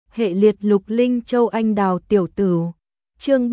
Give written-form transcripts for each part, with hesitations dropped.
hệ liệt Lục Linh Châu anh đào tiểu tử. Chương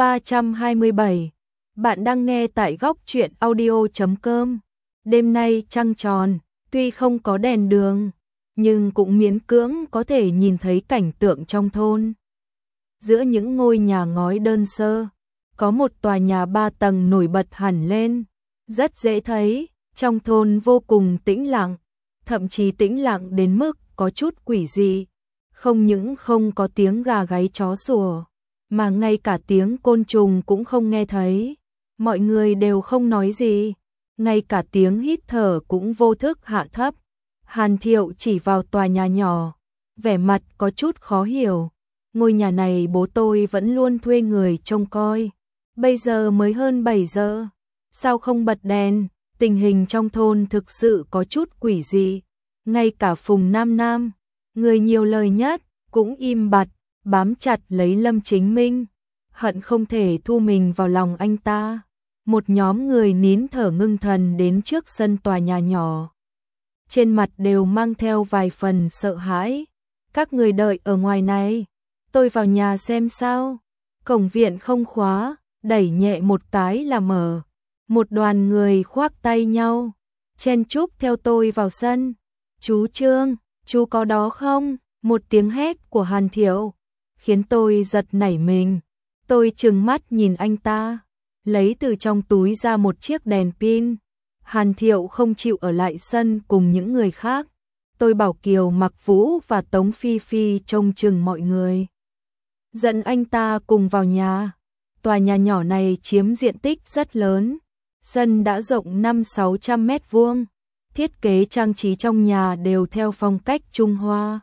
327. Bạn đang nghe tại góc truyện audio.com. Đêm nay trăng tròn, tuy không có đèn đường, nhưng cũng miễn cưỡng có thể nhìn thấy cảnh tượng trong thôn. Giữa những ngôi nhà ngói đơn sơ, có một tòa nhà 3 tầng nổi bật hẳn lên, rất dễ thấy. Trong thôn vô cùng tĩnh lặng, thậm chí tĩnh lặng đến mức có chút quỷ dị. Không những không có tiếng gà gáy chó sủa, mà ngay cả tiếng côn trùng cũng không nghe thấy. Mọi người đều không nói gì, ngay cả tiếng hít thở cũng vô thức hạ thấp. Hàn Thiệu chỉ vào tòa nhà nhỏ, vẻ mặt có chút khó hiểu. Ngôi nhà này bố tôi vẫn luôn thuê người trông coi, bây giờ mới hơn 7 giờ, sao không bật đèn? Tình hình trong thôn thực sự có chút quỷ dị. Ngay cả Phùng Nam Nam, người nhiều lời nhất, cũng im bặt, bám chặt lấy Lâm Chính Minh, hận không thể thu mình vào lòng anh ta. Một nhóm người nín thở ngưng thần đến trước sân tòa nhà nhỏ, trên mặt đều mang theo vài phần sợ hãi. Các người đợi ở ngoài này, tôi vào nhà xem sao. Cổng viện không khóa, đẩy nhẹ một cái là mở. Một đoàn người khoác tay nhau, chen chúc theo tôi vào sân. Chú Trương, chú có đó không? Một tiếng hét của Hàn Thiệu khiến tôi giật nảy mình. Tôi trừng mắt nhìn anh ta, lấy từ trong túi ra một chiếc đèn pin. Hàn Thiệu không chịu ở lại sân cùng những người khác. Tôi bảo Kiều Mặc Vũ và Tống Phi Phi trông chừng mọi người, dẫn anh ta cùng vào nhà. Tòa nhà nhỏ này chiếm diện tích rất lớn, sân đã rộng 500-600 mét vuông. Thiết kế trang trí trong nhà đều theo phong cách Trung Hoa.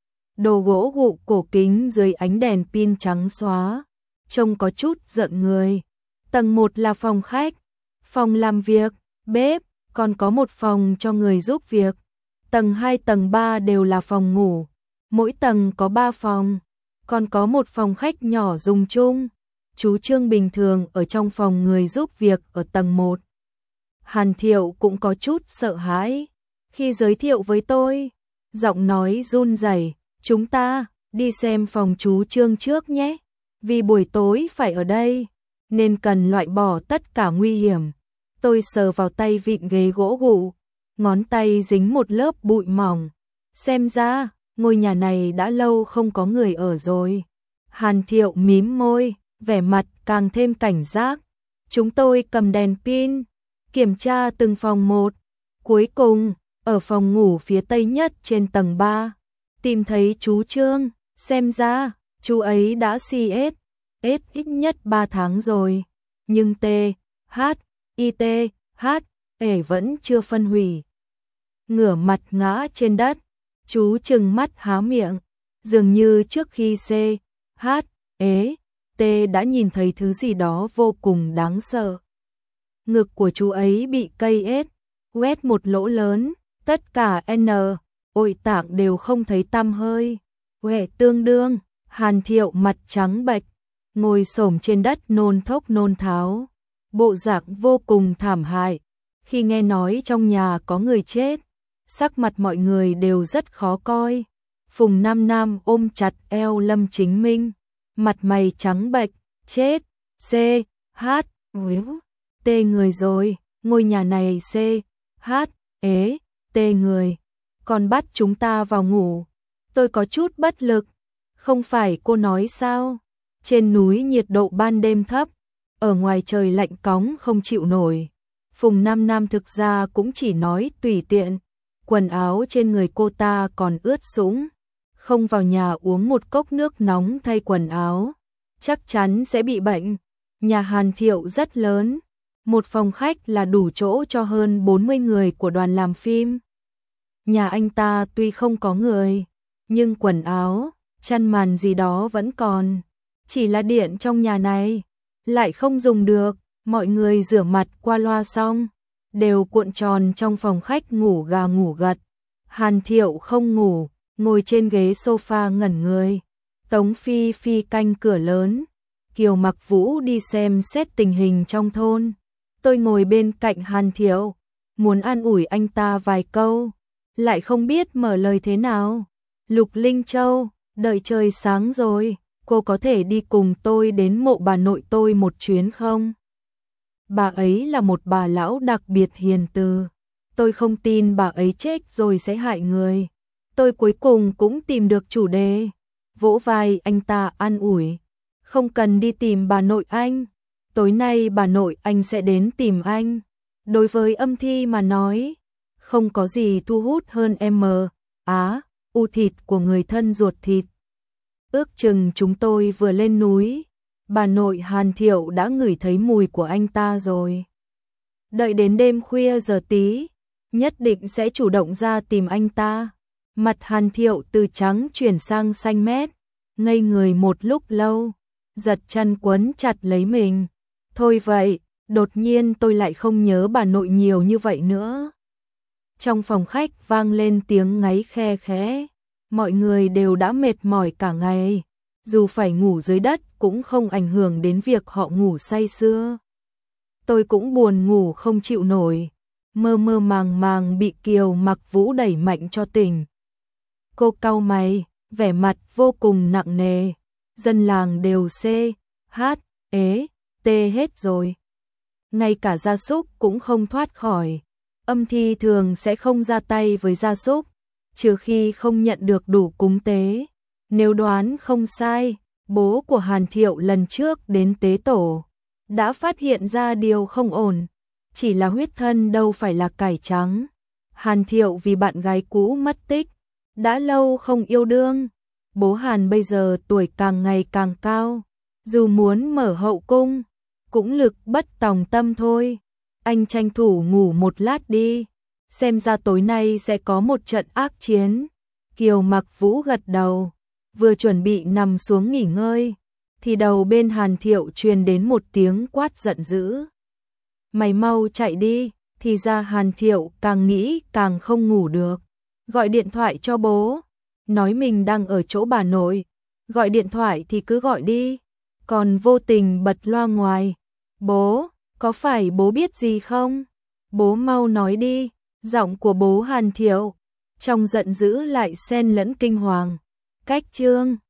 Đồ gỗ gụ cổ kính dưới ánh đèn pin trắng xóa, trông có chút giận người. Tầng 1 là phòng khách, phòng làm việc, bếp, còn có một phòng cho người giúp việc. Tầng 2, tầng 3 đều là phòng ngủ, mỗi tầng có 3 phòng, còn có một phòng khách nhỏ dùng chung. Chú Trương bình thường ở trong phòng người giúp việc ở tầng 1. Hàn Thiệu cũng có chút sợ hãi khi giới thiệu với tôi, giọng nói run rẩy, chúng ta đi xem phòng chú Trương trước nhé, vì buổi tối phải ở đây nên cần loại bỏ tất cả nguy hiểm. Tôi sờ vào tay vịn ghế gỗ gụ, ngón tay dính một lớp bụi mỏng, xem ra ngôi nhà này đã lâu không có người ở rồi. Hàn Thiệu mím môi, vẻ mặt càng thêm cảnh giác. Chúng tôi cầm đèn pin, kiểm tra từng phòng một. Cuối cùng, ở phòng ngủ phía tây nhất trên tầng 3, tìm thấy chú Trương. Xem ra, chú ấy đã CS ít nhất 3 tháng rồi. Nhưng ê vẫn chưa phân hủy. Ngửa mặt ngã trên đất, chú trừng mắt há miệng, dường như trước khi T đã nhìn thấy thứ gì đó vô cùng đáng sợ. Ngực của chú ấy bị cây quét một lỗ lớn, tất cả ôi tạng đều không thấy tăm hơi. Tương đương, Hàn Thiệu mặt trắng bệch, ngồi xổm trên đất nôn thốc nôn tháo, bộ dạng vô cùng thảm hại. Khi nghe nói trong nhà có người chết, sắc mặt mọi người đều rất khó coi. Phùng Nam Nam ôm chặt eo Lâm Chính Minh, mặt mày trắng bệch, chết, tê người rồi, ngôi nhà này tê người, còn bắt chúng ta vào ngủ. Tôi có chút bất lực, không phải cô nói sao, trên núi nhiệt độ ban đêm thấp, ở ngoài trời lạnh cóng không chịu nổi. Phùng Nam Nam thực ra cũng chỉ nói tùy tiện, quần áo trên người cô ta còn ướt sũng, không vào nhà uống một cốc nước nóng thay quần áo, chắc chắn sẽ bị bệnh. Nhà Hàn Thiệu rất lớn, một phòng khách là đủ chỗ cho hơn 40 người của đoàn làm phim. Nhà anh ta tuy không có người, nhưng quần áo, chăn màn gì đó vẫn còn. Chỉ là điện trong nhà này lại không dùng được. Mọi người rửa mặt qua loa xong, đều cuộn tròn trong phòng khách ngủ gà ngủ gật. Hàn Thiệu không ngủ, ngồi trên ghế sofa ngẩn người. Tống Phi Phi canh cửa lớn, Kiều Mặc Vũ đi xem xét tình hình trong thôn. Tôi ngồi bên cạnh Hàn Thiệu, muốn an ủi anh ta vài câu, lại không biết mở lời thế nào. Lục Linh Châu, Đợi trời sáng rồi, cô có thể đi cùng tôi đến mộ bà nội tôi một chuyến không? Bà ấy là một bà lão đặc biệt hiền từ. Tôi không tin bà ấy chết rồi sẽ hại người. Tôi cuối cùng cũng tìm được chủ đề. Vỗ vai anh ta an ủi. Không cần đi tìm bà nội anh. Tối nay bà nội anh sẽ đến tìm anh. Đối với Âm Thi mà nói, không có gì thu hút hơn u thịt của người thân ruột thịt. Ước chừng chúng tôi vừa lên núi, bà nội Hàn Thiệu đã ngửi thấy mùi của anh ta rồi. Đợi đến đêm khuya giờ tí, nhất định sẽ chủ động ra tìm anh ta. Mặt Hàn Thiệu từ trắng chuyển sang xanh mét, ngây người một lúc lâu, giật chăn quấn chặt lấy mình. Thôi vậy, đột nhiên tôi lại không nhớ bà nội nhiều như vậy nữa. Trong phòng khách vang lên tiếng ngáy khe khẽ. Mọi người đều đã mệt mỏi cả ngày, dù phải ngủ dưới đất cũng không ảnh hưởng đến việc họ ngủ say sưa. Tôi cũng buồn ngủ không chịu nổi, mơ mơ màng màng bị Kiều Mặc Vũ đẩy mạnh cho tỉnh. Cô cau mày, vẻ mặt vô cùng nặng nề. Dân làng đều tê hết rồi. Ngay cả gia súc cũng không thoát khỏi. Âm Thi thường sẽ không ra tay với gia súc, trừ khi không nhận được đủ cúng tế. Nếu đoán không sai, bố của Hàn Thiệu lần trước đến tế tổ đã phát hiện ra điều không ổn, chỉ là huyết thân đâu phải là cải trắng. Hàn Thiệu vì bạn gái cũ mất tích, đã lâu không yêu đương. Bố Hàn bây giờ tuổi càng ngày càng cao, dù muốn mở hậu cung, cũng lực bất tòng tâm thôi. Anh tranh thủ ngủ một lát đi, xem ra tối nay sẽ có một trận ác chiến. Kiều Mặc Vũ gật đầu, vừa chuẩn bị nằm xuống nghỉ ngơi, thì đầu bên Hàn Thiệu truyền đến một tiếng quát giận dữ. Mày mau chạy đi, thì ra Hàn Thiệu càng nghĩ càng không ngủ được. Gọi điện thoại cho bố, nói mình đang ở chỗ bà nội. Gọi điện thoại thì cứ gọi đi, còn vô tình bật loa ngoài. Bố, có phải bố biết gì không? Bố mau nói đi. Giọng của bố Hàn Thiệu trong giận dữ lại xen lẫn kinh hoàng. Cách chương